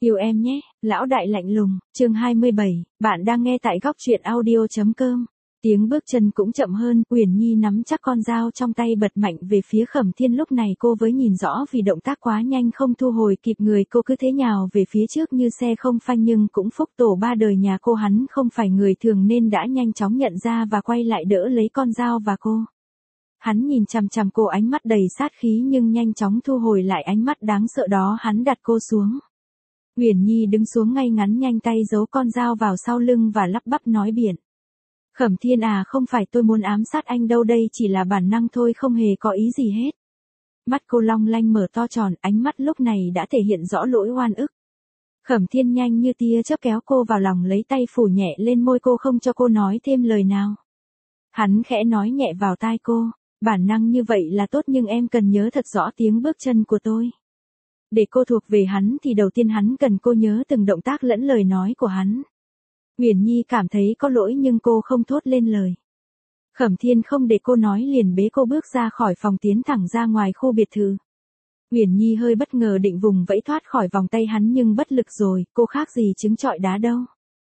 Yêu em nhé, lão đại lạnh lùng, chương 27, bạn đang nghe tại góc truyện audio.com. Tiếng bước chân cũng chậm hơn, Uyển Nhi nắm chắc con dao trong tay bật mạnh về phía Khẩm Thiên. Lúc này cô với nhìn rõ vì động tác quá nhanh không thu hồi kịp người, cô cứ thế nhào về phía trước như xe không phanh, nhưng cũng phúc tổ ba đời nhà cô, hắn không phải người thường nên đã nhanh chóng nhận ra và quay lại đỡ lấy con dao và cô. Hắn nhìn chằm chằm cô, ánh mắt đầy sát khí nhưng nhanh chóng thu hồi lại ánh mắt đáng sợ đó, hắn đặt cô xuống. Uyển Nhi đứng xuống ngay ngắn, nhanh tay giấu con dao vào sau lưng và lắp bắp nói biển. Khẩm Thiên à, không phải tôi muốn ám sát anh đâu, đây chỉ là bản năng thôi, không hề có ý gì hết. Mắt cô long lanh mở to tròn, ánh mắt lúc này đã thể hiện rõ nỗi oan ức. Khẩm Thiên nhanh như tia chớp kéo cô vào lòng, lấy tay phủ nhẹ lên môi cô không cho cô nói thêm lời nào. Hắn khẽ nói nhẹ vào tai cô, bản năng như vậy là tốt nhưng em cần nhớ thật rõ tiếng bước chân của tôi. Để cô thuộc về hắn thì đầu tiên hắn cần cô nhớ từng động tác lẫn lời nói của hắn. Uyển Nhi cảm thấy có lỗi nhưng cô không thốt lên lời. Khẩm Thiên không để cô nói, liền bế cô bước ra khỏi phòng, tiến thẳng ra ngoài khu biệt thự. Uyển Nhi hơi bất ngờ định vùng vẫy thoát khỏi vòng tay hắn nhưng bất lực rồi, cô khác gì trứng trọi đá đâu.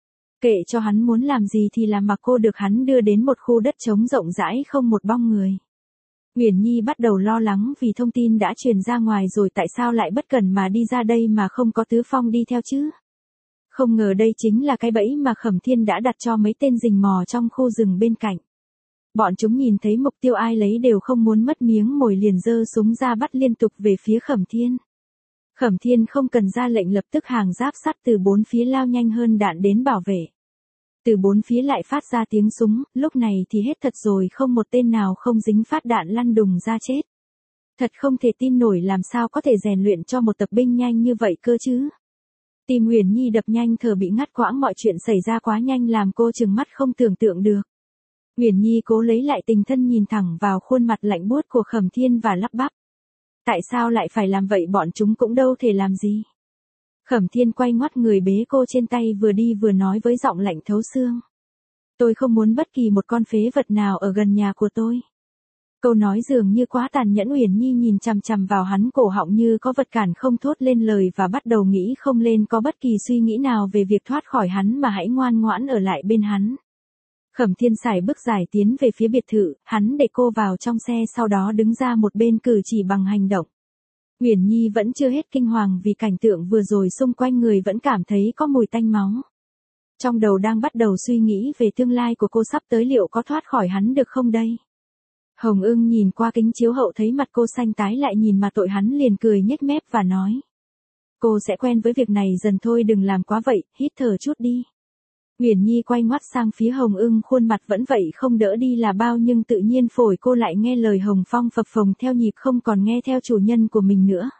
Kệ cho hắn muốn làm gì thì làm, mà cô được hắn đưa đến một khu đất trống rộng rãi không một bóng người. Uyển Nhi bắt đầu lo lắng vì thông tin đã truyền ra ngoài rồi, tại sao lại bất cẩn mà đi ra đây mà không có Tứ Phong đi theo chứ? Không ngờ đây chính là cái bẫy mà Khẩm Thiên đã đặt cho mấy tên rình mò trong khu rừng bên cạnh. Bọn chúng nhìn thấy mục tiêu ai lấy đều không muốn mất miếng mồi, liền giơ súng ra bắt liên tục về phía Khẩm Thiên. Khẩm Thiên không cần ra lệnh, lập tức hàng giáp sắt từ bốn phía lao nhanh hơn đạn đến bảo vệ. Từ bốn phía lại phát ra tiếng súng, lúc này thì hết thật rồi, không một tên nào không dính phát đạn lăn đùng ra chết. Thật không thể tin nổi, làm sao có thể rèn luyện cho một tập binh nhanh như vậy cơ chứ? Tim Uyển Nhi đập nhanh, thở bị ngắt quãng, mọi chuyện xảy ra quá nhanh làm cô trừng mắt không tưởng tượng được. Uyển Nhi cố lấy lại tinh thần, nhìn thẳng vào khuôn mặt lạnh buốt của Khẩm Thiên và lắp bắp. Tại sao lại phải làm vậy, bọn chúng cũng đâu thể làm gì. Khẩm Thiên quay ngoắt người bế cô trên tay, vừa đi vừa nói với giọng lạnh thấu xương. Tôi không muốn bất kỳ một con phế vật nào ở gần nhà của tôi. Câu nói dường như quá tàn nhẫn. Uyển Nhi nhìn chằm chằm vào hắn, cổ họng như có vật cản không thốt lên lời và bắt đầu nghĩ không lên có bất kỳ suy nghĩ nào về việc thoát khỏi hắn, mà hãy ngoan ngoãn ở lại bên hắn. Khẩm Thiên sải bước dài tiến về phía biệt thự, hắn để cô vào trong xe, sau đó đứng ra một bên cử chỉ bằng hành động. Uyển Nhi vẫn chưa hết kinh hoàng vì cảnh tượng vừa rồi, xung quanh người vẫn cảm thấy có mùi tanh máu. Trong đầu đang bắt đầu suy nghĩ về tương lai của cô sắp tới, liệu có thoát khỏi hắn được không đây? Hồng Ưng nhìn qua kính chiếu hậu thấy mặt cô xanh tái lại nhìn mà tội, hắn liền cười nhếch mép và nói. Cô sẽ quen với việc này dần thôi, đừng làm quá vậy, hít thở chút đi. Uyển Nhi quay ngoắt sang phía Hồng Ưng, khuôn mặt vẫn vậy không đỡ đi là bao, nhưng tự nhiên phổi cô lại nghe lời Hồng Phong phập phồng theo nhịp, không còn nghe theo chủ nhân của mình nữa.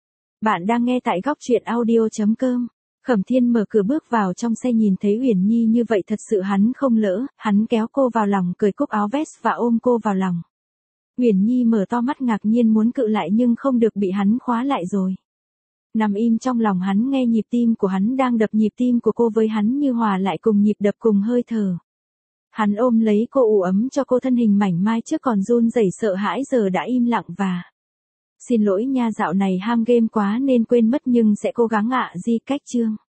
Bạn đang nghe tại góc truyện audio.com. Khẩm Thiên mở cửa bước vào trong xe, nhìn thấy Uyển Nhi như vậy thật sự hắn không lỡ, hắn kéo cô vào lòng, cởi cúc áo vest và ôm cô vào lòng. Uyển Nhi mở to mắt ngạc nhiên muốn cự lại nhưng không được, bị hắn khóa lại rồi. Nằm im trong lòng hắn, nghe nhịp tim của hắn đang đập, nhịp tim của cô với hắn như hòa lại cùng nhịp đập, cùng hơi thở. Hắn ôm lấy cô, ủ ấm cho cô, thân hình mảnh mai trước còn run rẩy sợ hãi giờ đã im lặng và... Xin lỗi nha, dạo này ham game quá nên quên mất, nhưng sẽ cố gắng ạ. Di cách chương.